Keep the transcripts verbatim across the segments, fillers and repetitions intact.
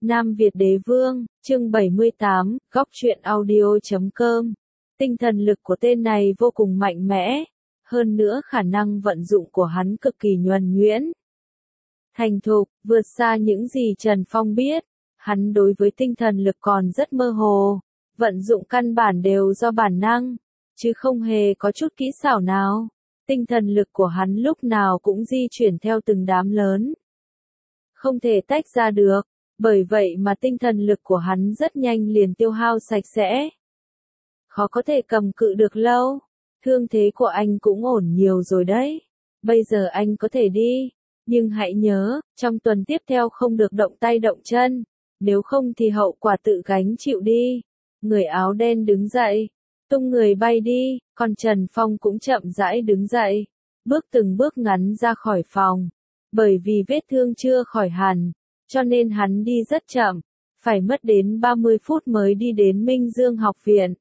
Nam Việt Đế Vương, chương bảy mươi tám, góc truyện audio chấm com. Tinh thần lực của tên này vô cùng mạnh mẽ, hơn nữa khả năng vận dụng của hắn cực kỳ nhuần nhuyễn. Thành thục, vượt xa những gì Trần Phong biết, hắn đối với tinh thần lực còn rất mơ hồ, vận dụng căn bản đều do bản năng, chứ không hề có chút kỹ xảo nào. Tinh thần lực của hắn lúc nào cũng di chuyển theo từng đám lớn, không thể tách ra được. Bởi vậy mà tinh thần lực của hắn rất nhanh liền tiêu hao sạch sẽ. Khó có thể cầm cự được lâu. Thương thế của anh cũng ổn nhiều rồi đấy. Bây giờ anh có thể đi. Nhưng hãy nhớ, trong tuần tiếp theo không được động tay động chân. Nếu không thì hậu quả tự gánh chịu đi. Người áo đen đứng dậy. Tung người bay đi. Còn Trần Phong cũng chậm rãi đứng dậy. Bước từng bước ngắn ra khỏi phòng. Bởi vì vết thương chưa khỏi hẳn, cho nên hắn đi rất chậm, phải mất đến ba mươi phút mới đi đến Minh Dương học viện.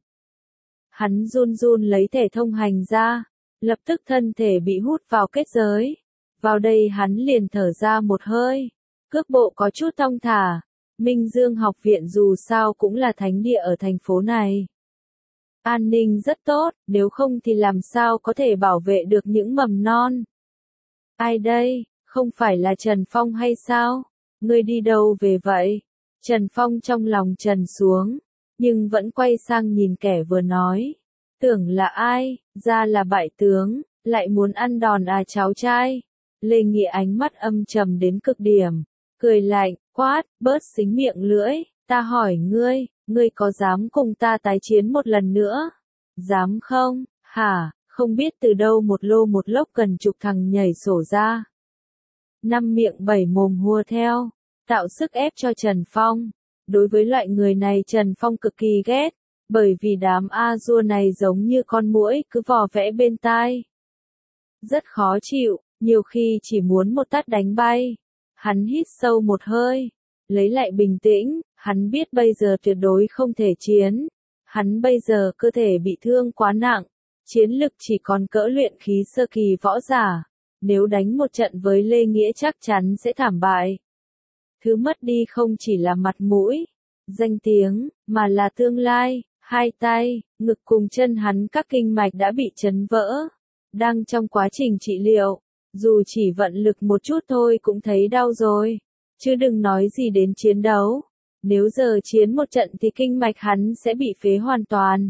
Hắn run run lấy thẻ thông hành ra, lập tức thân thể bị hút vào kết giới. Vào đây hắn liền thở ra một hơi, cước bộ có chút thong thả. Minh Dương học viện dù sao cũng là thánh địa ở thành phố này. An ninh rất tốt, nếu không thì làm sao có thể bảo vệ được những mầm non. Ai đây, không phải là Trần Phong hay sao? Ngươi đi đâu về vậy? Trần Phong trong lòng trần xuống, nhưng vẫn quay sang nhìn kẻ vừa nói. Tưởng là ai, ra là bại tướng, lại muốn ăn đòn à cháu trai. Lê Nghĩa ánh mắt âm trầm đến cực điểm, cười lạnh, quát, bớt xính miệng lưỡi, ta hỏi ngươi, ngươi có dám cùng ta tái chiến một lần nữa? Dám không? Hả? Không biết từ đâu một lô một lốc gần chục thằng nhảy sổ ra. Năm miệng bảy mồm hùa theo, tạo sức ép cho Trần Phong. Đối với loại người này Trần Phong cực kỳ ghét, bởi vì đám A-dua này giống như con muỗi cứ vò vẽ bên tai. Rất khó chịu, nhiều khi chỉ muốn một tát đánh bay. Hắn hít sâu một hơi, lấy lại bình tĩnh, hắn biết bây giờ tuyệt đối không thể chiến. Hắn bây giờ cơ thể bị thương quá nặng, chiến lực chỉ còn cỡ luyện khí sơ kỳ võ giả. Nếu đánh một trận với Lê Nghĩa chắc chắn sẽ thảm bại. Thứ mất đi không chỉ là mặt mũi, danh tiếng, mà là tương lai. Hai tay, ngực cùng chân hắn các kinh mạch đã bị chấn vỡ. Đang trong quá trình trị liệu, dù chỉ vận lực một chút thôi cũng thấy đau rồi. Chứ đừng nói gì đến chiến đấu. Nếu giờ chiến một trận thì kinh mạch hắn sẽ bị phế hoàn toàn.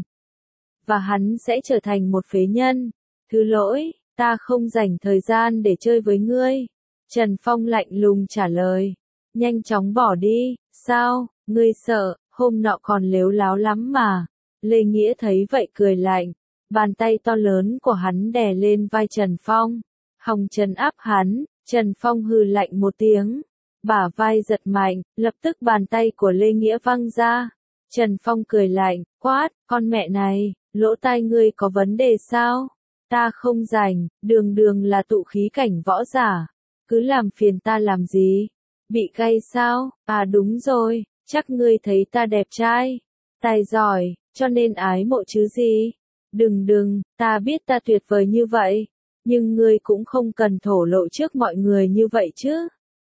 Và hắn sẽ trở thành một phế nhân. Thứ lỗi. Ta không dành thời gian để chơi với ngươi. Trần Phong lạnh lùng trả lời. Nhanh chóng bỏ đi, sao, ngươi sợ, hôm nọ còn lếu láo lắm mà. Lê Nghĩa thấy vậy cười lạnh. Bàn tay to lớn của hắn đè lên vai Trần Phong. Hòng trấn áp hắn, Trần Phong hừ lạnh một tiếng. Bả vai giật mạnh, lập tức bàn tay của Lê Nghĩa văng ra. Trần Phong cười lạnh, quát, con mẹ này, lỗ tai ngươi có vấn đề sao? Ta không rảnh, đường đường là tụ khí cảnh võ giả. Cứ làm phiền ta làm gì? Bị gay sao? À đúng rồi, chắc ngươi thấy ta đẹp trai, tài giỏi, cho nên ái mộ chứ gì? Đừng đừng, ta biết ta tuyệt vời như vậy. Nhưng ngươi cũng không cần thổ lộ trước mọi người như vậy chứ.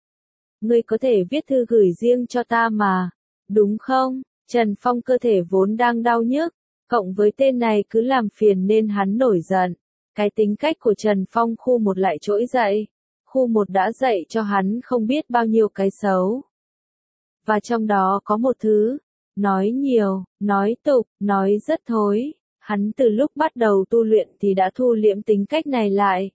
Ngươi có thể viết thư gửi riêng cho ta mà, đúng không? Trần Phong cơ thể vốn đang đau nhức, cộng với tên này cứ làm phiền nên hắn nổi giận. Cái tính cách của Trần Phong khu một lại trỗi dậy. Khu một đã dạy cho hắn không biết bao nhiêu cái xấu. Và trong đó có một thứ, nói nhiều, nói tục, nói rất thối. Hắn từ lúc bắt đầu tu luyện thì đã thu liễm tính cách này lại.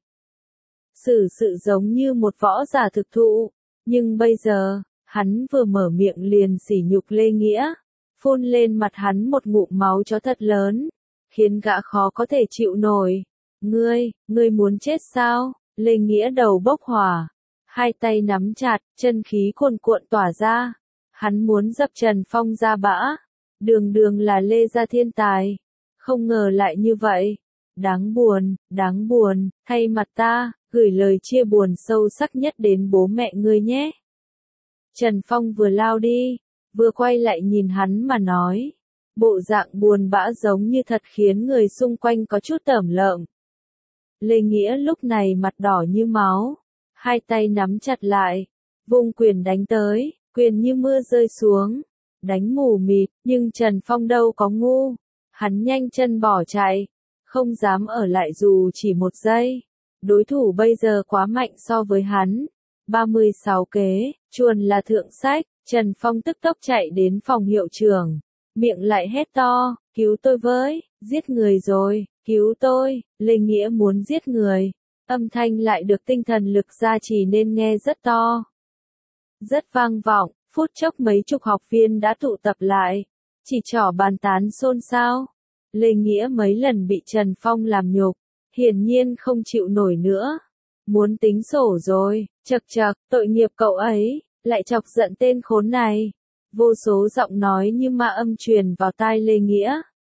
Xử sự giống như một võ giả thực thụ. Nhưng bây giờ, hắn vừa mở miệng liền sỉ nhục Lê Nghĩa. Phun lên mặt hắn một ngụm máu chó thật lớn. Khiến gã khó có thể chịu nổi. Ngươi, ngươi muốn chết sao? Lê Nghĩa đầu bốc hỏa. Hai tay nắm chặt, chân khí cuồn cuộn tỏa ra. Hắn muốn dập Trần Phong ra bã. Đường đường là Lê gia thiên tài. Không ngờ lại như vậy. Đáng buồn, đáng buồn, thay mặt ta, gửi lời chia buồn sâu sắc nhất đến bố mẹ ngươi nhé. Trần Phong vừa lao đi, vừa quay lại nhìn hắn mà nói. Bộ dạng buồn bã giống như thật khiến người xung quanh có chút tởm lợm. Lê Nghĩa lúc này mặt đỏ như máu, hai tay nắm chặt lại, vung quyền đánh tới, quyền như mưa rơi xuống, đánh mù mịt, nhưng Trần Phong đâu có ngu. Hắn nhanh chân bỏ chạy, không dám ở lại dù chỉ một giây. Đối thủ bây giờ quá mạnh so với hắn. ba mươi sáu kế, chuồn là thượng sách, Trần Phong tức tốc chạy đến phòng hiệu trưởng. Miệng lại hét to, cứu tôi với, giết người rồi, cứu tôi, Lê Nghĩa muốn giết người. Âm thanh lại được tinh thần lực gia trì nên nghe rất to. Rất vang vọng, phút chốc mấy chục học viên đã tụ tập lại. Chỉ trỏ bàn tán xôn xao. Lê Nghĩa mấy lần bị Trần Phong làm nhục, hiển nhiên không chịu nổi nữa. Muốn tính sổ rồi, chật chật, tội nghiệp cậu ấy, lại chọc giận tên khốn này. Vô số giọng nói như ma âm truyền vào tai Lê Nghĩa.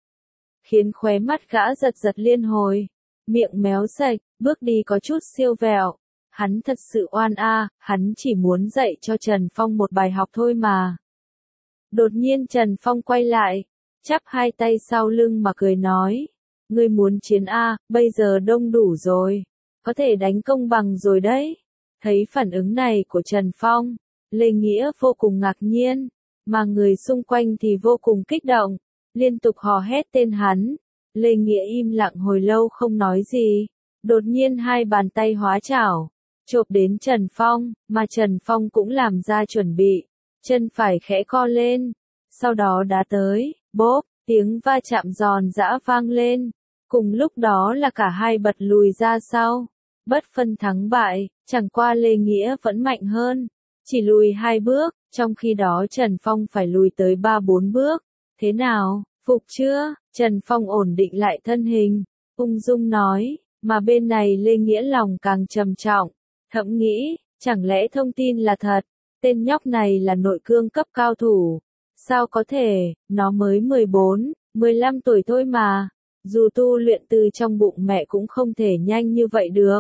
Khiến khóe mắt gã giật giật liên hồi. Miệng méo sạch, bước đi có chút siêu vẹo. Hắn thật sự oan a, hắn chỉ muốn dạy cho Trần Phong một bài học thôi mà. Đột nhiên Trần Phong quay lại, chắp hai tay sau lưng mà cười nói. Ngươi muốn chiến a, bây giờ đông đủ rồi. Có thể đánh công bằng rồi đấy. Thấy phản ứng này của Trần Phong, Lê Nghĩa vô cùng ngạc nhiên, mà người xung quanh thì vô cùng kích động, liên tục hò hét tên hắn. Lê Nghĩa im lặng hồi lâu không nói gì, đột nhiên hai bàn tay hóa chảo, chộp đến Trần Phong, mà Trần Phong cũng làm ra chuẩn bị, chân phải khẽ co lên, sau đó đá tới, bốp, tiếng va chạm giòn giã vang lên, cùng lúc đó là cả hai bật lùi ra sau, bất phân thắng bại, chẳng qua Lê Nghĩa vẫn mạnh hơn, chỉ lùi hai bước, trong khi đó Trần Phong phải lùi tới ba bốn bước, thế nào, phục chưa? Trần Phong ổn định lại thân hình, ung dung nói, mà bên này Lê Nghĩa lòng càng trầm trọng, thậm nghĩ, chẳng lẽ thông tin là thật, tên nhóc này là nội cương cấp cao thủ, sao có thể, nó mới mười bốn, mười lăm tuổi thôi mà, dù tu luyện từ trong bụng mẹ cũng không thể nhanh như vậy được.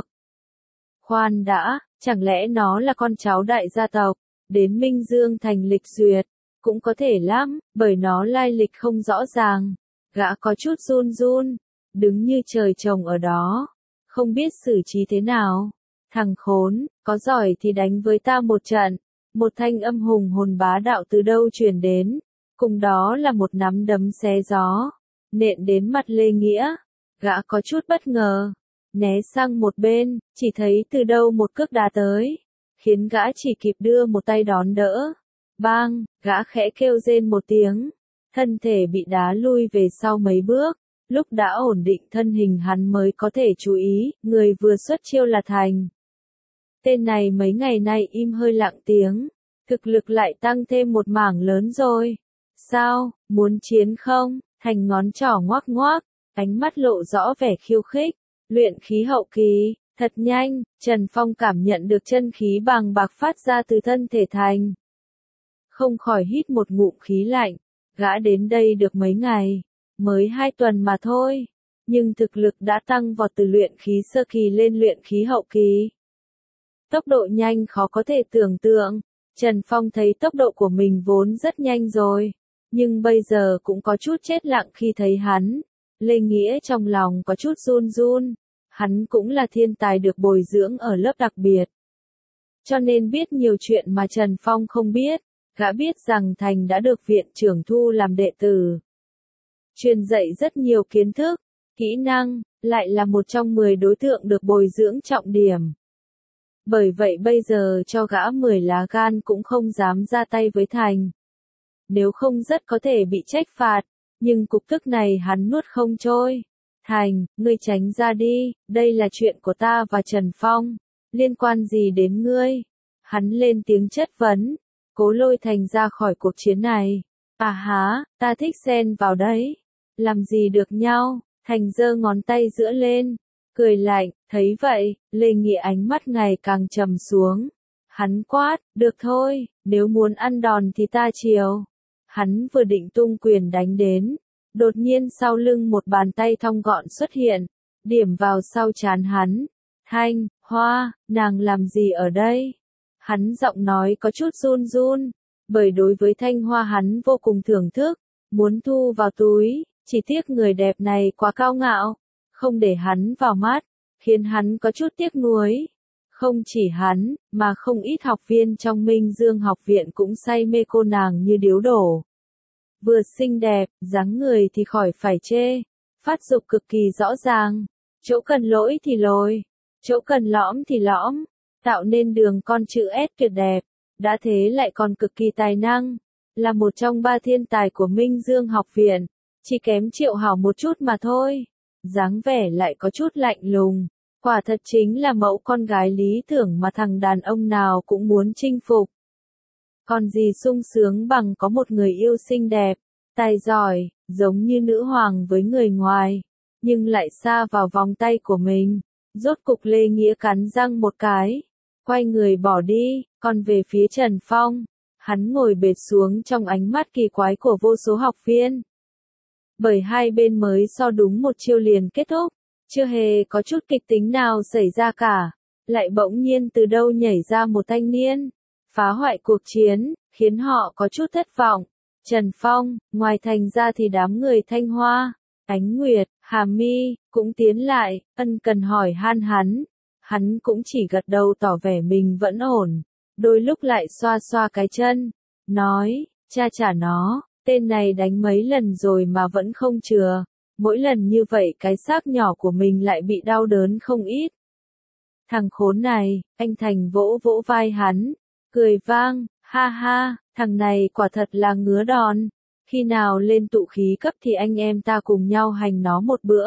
Khoan đã, chẳng lẽ nó là con cháu đại gia tộc, đến Minh Dương thành lịch duyệt, cũng có thể lắm, bởi nó lai lịch không rõ ràng. Gã có chút run run, đứng như trời trồng ở đó, không biết xử trí thế nào. Thằng khốn, có giỏi thì đánh với ta một trận. Một thanh âm hùng hồn bá đạo từ đâu truyền đến, cùng đó là một nắm đấm xé gió, nện đến mặt Lê Nghĩa. Gã có chút bất ngờ, né sang một bên, chỉ thấy từ đâu một cước đá tới, khiến gã chỉ kịp đưa một tay đón đỡ. Bang, gã khẽ kêu rên một tiếng, thân thể bị đá lui về sau mấy bước, lúc đã ổn định thân hình hắn mới có thể chú ý, người vừa xuất chiêu là Thành. Tên này mấy ngày nay im hơi lặng tiếng, thực lực lại tăng thêm một mảng lớn rồi. Sao, muốn chiến không? Thành ngón trỏ ngoác ngoác, ánh mắt lộ rõ vẻ khiêu khích, luyện khí hậu kỳ, thật nhanh, Trần Phong cảm nhận được chân khí bàng bạc phát ra từ thân thể Thành. Không khỏi hít một ngụm khí lạnh, gã đến đây được mấy ngày, mới hai tuần mà thôi, nhưng thực lực đã tăng vọt từ luyện khí sơ kỳ lên luyện khí hậu kỳ. Tốc độ nhanh khó có thể tưởng tượng, Trần Phong thấy tốc độ của mình vốn rất nhanh rồi, nhưng bây giờ cũng có chút chết lặng khi thấy hắn. Lê Nghĩa trong lòng có chút run run, hắn cũng là thiên tài được bồi dưỡng ở lớp đặc biệt, cho nên biết nhiều chuyện mà Trần Phong không biết. Gã biết rằng Thành đã được viện trưởng thu làm đệ tử, truyền dạy rất nhiều kiến thức, kỹ năng, lại là một trong mười đối tượng được bồi dưỡng trọng điểm. Bởi vậy bây giờ cho gã mười lá gan cũng không dám ra tay với Thành. Nếu không rất có thể bị trách phạt, nhưng cục tức này hắn nuốt không trôi. Thành, ngươi tránh ra đi, đây là chuyện của ta và Trần Phong, liên quan gì đến ngươi? Hắn lên tiếng chất vấn, cố lôi Thành ra khỏi cuộc chiến này. À há, ta thích xen vào đấy. Làm gì được nhau? Thành giơ ngón tay giữa lên, cười lạnh, thấy vậy, Lê Nghĩa ánh mắt ngày càng trầm xuống. Hắn quát, được thôi, nếu muốn ăn đòn thì ta chiều. Hắn vừa định tung quyền đánh đến, đột nhiên sau lưng một bàn tay thong gọn xuất hiện, điểm vào sau trán hắn. Thanh, Hoa, nàng làm gì ở đây? Hắn giọng nói có chút run run, bởi đối với Thanh Hoa hắn vô cùng thưởng thức, muốn thu vào túi, chỉ tiếc người đẹp này quá cao ngạo, không để hắn vào mắt, khiến hắn có chút tiếc nuối. Không chỉ hắn, mà không ít học viên trong Minh Dương học viện cũng say mê cô nàng như điếu đổ. Vừa xinh đẹp, dáng người thì khỏi phải chê, phát dục cực kỳ rõ ràng, chỗ cần lỗi thì lồi, chỗ cần lõm thì lõm, tạo nên đường con chữ S tuyệt đẹp, đã thế lại còn cực kỳ tài năng, là một trong ba thiên tài của Minh Dương học viện, chỉ kém Triệu Hảo một chút mà thôi. Dáng vẻ lại có chút lạnh lùng, quả thật chính là mẫu con gái lý tưởng mà thằng đàn ông nào cũng muốn chinh phục. Còn gì sung sướng bằng có một người yêu xinh đẹp, tài giỏi, giống như nữ hoàng với người ngoài, nhưng lại xa vào vòng tay của mình. Rốt cục Lê Nghĩa cắn răng một cái, quay người bỏ đi, còn về phía Trần Phong, hắn ngồi bệt xuống trong ánh mắt kỳ quái của vô số học viên. Bởi hai bên mới so đúng một chiêu liền kết thúc, chưa hề có chút kịch tính nào xảy ra cả, lại bỗng nhiên từ đâu nhảy ra một thanh niên, phá hoại cuộc chiến, khiến họ có chút thất vọng. Trần Phong, ngoài thành ra thì đám người Thanh Hoa, Ánh Nguyệt, Hà Mi, cũng tiến lại, ân cần hỏi han hắn. Hắn cũng chỉ gật đầu tỏ vẻ mình vẫn ổn, đôi lúc lại xoa xoa cái chân, nói, cha trả nó, tên này đánh mấy lần rồi mà vẫn không chừa, mỗi lần như vậy cái xác nhỏ của mình lại bị đau đớn không ít. Thằng khốn này, anh Thành vỗ vỗ vai hắn, cười vang, ha ha, thằng này quả thật là ngứa đòn, khi nào lên tụ khí cấp thì anh em ta cùng nhau hành nó một bữa.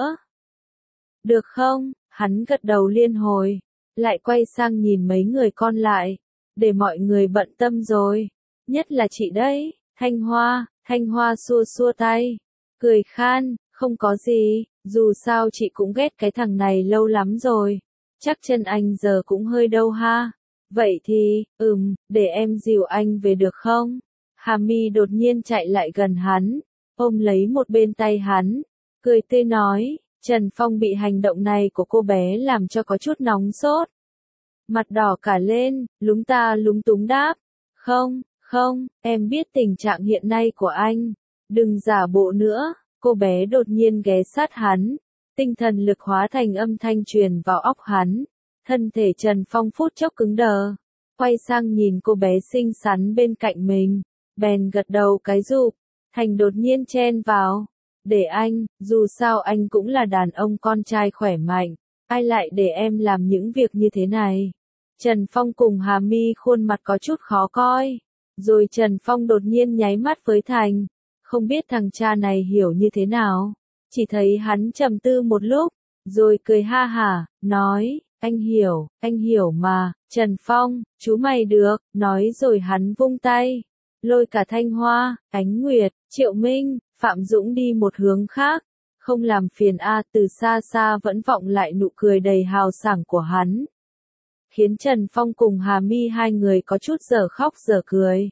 Được không? Hắn gật đầu liên hồi, lại quay sang nhìn mấy người con lại, để mọi người bận tâm rồi, nhất là chị đấy, Thanh Hoa, Thanh Hoa xua xua tay, cười khan, không có gì, dù sao chị cũng ghét cái thằng này lâu lắm rồi, chắc chân anh giờ cũng hơi đau ha, vậy thì, ừm, để em dìu anh về được không? Hà Mi đột nhiên chạy lại gần hắn, ôm lấy một bên tay hắn, cười tươi nói. Trần Phong bị hành động này của cô bé làm cho có chút nóng sốt. Mặt đỏ cả lên, lúng ta lúng túng đáp. Không, không, em biết tình trạng hiện nay của anh. Đừng giả bộ nữa. Cô bé đột nhiên ghé sát hắn. Tinh thần lực hóa thành âm thanh truyền vào óc hắn. Thân thể Trần Phong phút chốc cứng đờ. Quay sang nhìn cô bé xinh xắn bên cạnh mình. Bèn gật đầu cái rụp. Thành đột nhiên chen vào. Để anh, dù sao anh cũng là đàn ông con trai khỏe mạnh, ai lại để em làm những việc như thế này. Trần Phong cùng Hà Mi khuôn mặt có chút khó coi, rồi Trần Phong đột nhiên nháy mắt với Thành, không biết thằng cha này hiểu như thế nào, chỉ thấy hắn trầm tư một lúc, rồi cười ha hả, nói, anh hiểu, anh hiểu mà, Trần Phong, chú mày được, nói rồi hắn vung tay, lôi cả Thanh Hoa, Ánh Nguyệt, Triệu Minh, Phạm Dũng đi một hướng khác, không làm phiền a, từ xa xa vẫn vọng lại nụ cười đầy hào sảng của hắn. Khiến Trần Phong cùng Hà Mi hai người có chút dở khóc dở cười.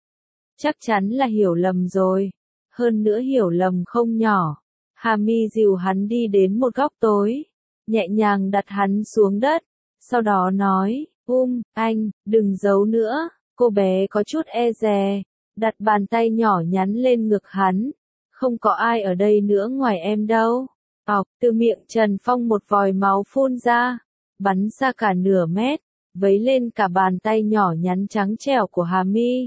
Chắc chắn là hiểu lầm rồi, hơn nữa hiểu lầm không nhỏ. Hà Mi dìu hắn đi đến một góc tối, nhẹ nhàng đặt hắn xuống đất, sau đó nói, um, anh, đừng giấu nữa, cô bé có chút e dè, đặt bàn tay nhỏ nhắn lên ngực hắn. Không có ai ở đây nữa ngoài em đâu. Ọc, từ miệng Trần Phong một vòi máu phun ra, bắn ra cả nửa mét, vấy lên cả bàn tay nhỏ nhắn trắng trẻo của Hà Mi.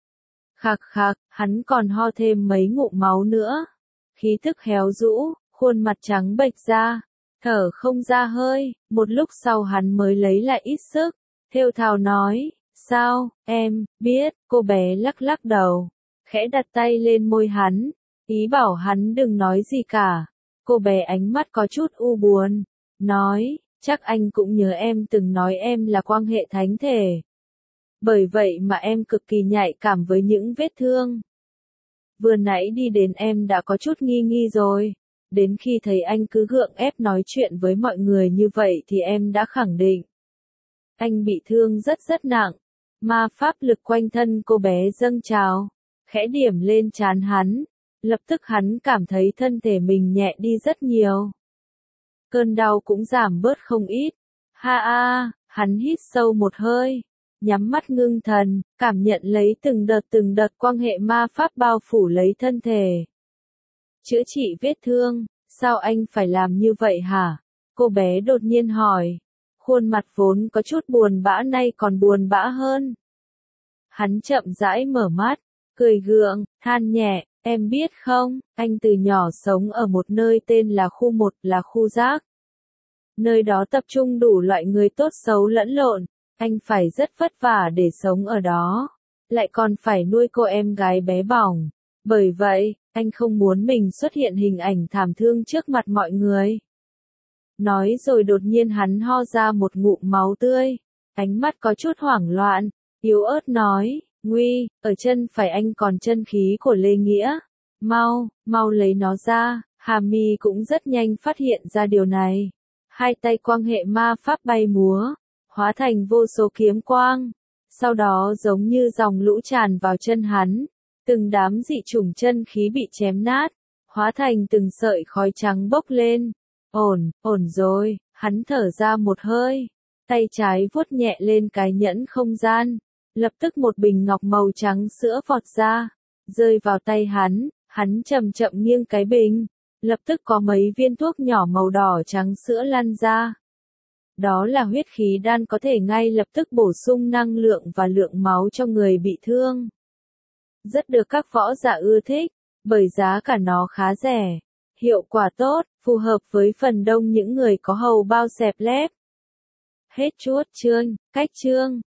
Khạc khạc, hắn còn ho thêm mấy ngụm máu nữa. Khí thức héo rũ, khuôn mặt trắng bệch ra, thở không ra hơi, một lúc sau hắn mới lấy lại ít sức, thều thào nói, sao, em, biết, cô bé lắc lắc đầu, khẽ đặt tay lên môi hắn. Ý bảo hắn đừng nói gì cả. Cô bé ánh mắt có chút u buồn. Nói, chắc anh cũng nhớ em từng nói em là quan hệ thánh thể. Bởi vậy mà em cực kỳ nhạy cảm với những vết thương. Vừa nãy đi đến em đã có chút nghi nghi rồi. Đến khi thấy anh cứ gượng ép nói chuyện với mọi người như vậy thì em đã khẳng định. Anh bị thương rất rất nặng. Ma pháp lực quanh thân cô bé dâng trào. Khẽ điểm lên trán hắn. Lập tức hắn cảm thấy thân thể mình nhẹ đi rất nhiều. Cơn đau cũng giảm bớt không ít. Ha a, hắn hít sâu một hơi, nhắm mắt ngưng thần, cảm nhận lấy từng đợt từng đợt quan hệ ma pháp bao phủ lấy thân thể. Chữa trị vết thương, sao anh phải làm như vậy hả? Cô bé đột nhiên hỏi. Khuôn mặt vốn có chút buồn bã nay còn buồn bã hơn. Hắn chậm rãi mở mắt, cười gượng, than nhẹ, em biết không, anh từ nhỏ sống ở một nơi tên là khu một, là khu rác. Nơi đó tập trung đủ loại người tốt xấu lẫn lộn, anh phải rất vất vả để sống ở đó, lại còn phải nuôi cô em gái bé bỏng. Bởi vậy, anh không muốn mình xuất hiện hình ảnh thảm thương trước mặt mọi người. Nói rồi đột nhiên hắn ho ra một ngụm máu tươi, ánh mắt có chút hoảng loạn, yếu ớt nói, Nguy, ở chân phải anh còn chân khí của Lê Nghĩa, mau, mau lấy nó ra. Hà Mi cũng rất nhanh phát hiện ra điều này, hai tay quang hệ ma pháp bay múa, hóa thành vô số kiếm quang, sau đó giống như dòng lũ tràn vào chân hắn, từng đám dị chủng chân khí bị chém nát, hóa thành từng sợi khói trắng bốc lên. Ổn, ổn rồi, hắn thở ra một hơi, tay trái vuốt nhẹ lên cái nhẫn không gian, lập tức một bình ngọc màu trắng sữa vọt ra, rơi vào tay hắn, hắn chậm chậm nghiêng cái bình, lập tức có mấy viên thuốc nhỏ màu đỏ trắng sữa lăn ra. Đó là huyết khí đan có thể ngay lập tức bổ sung năng lượng và lượng máu cho người bị thương. Rất được các võ giả ưa thích, bởi giá cả nó khá rẻ, hiệu quả tốt, phù hợp với phần đông những người có hầu bao xẹp lép. Hết chuốt chương, cách chương.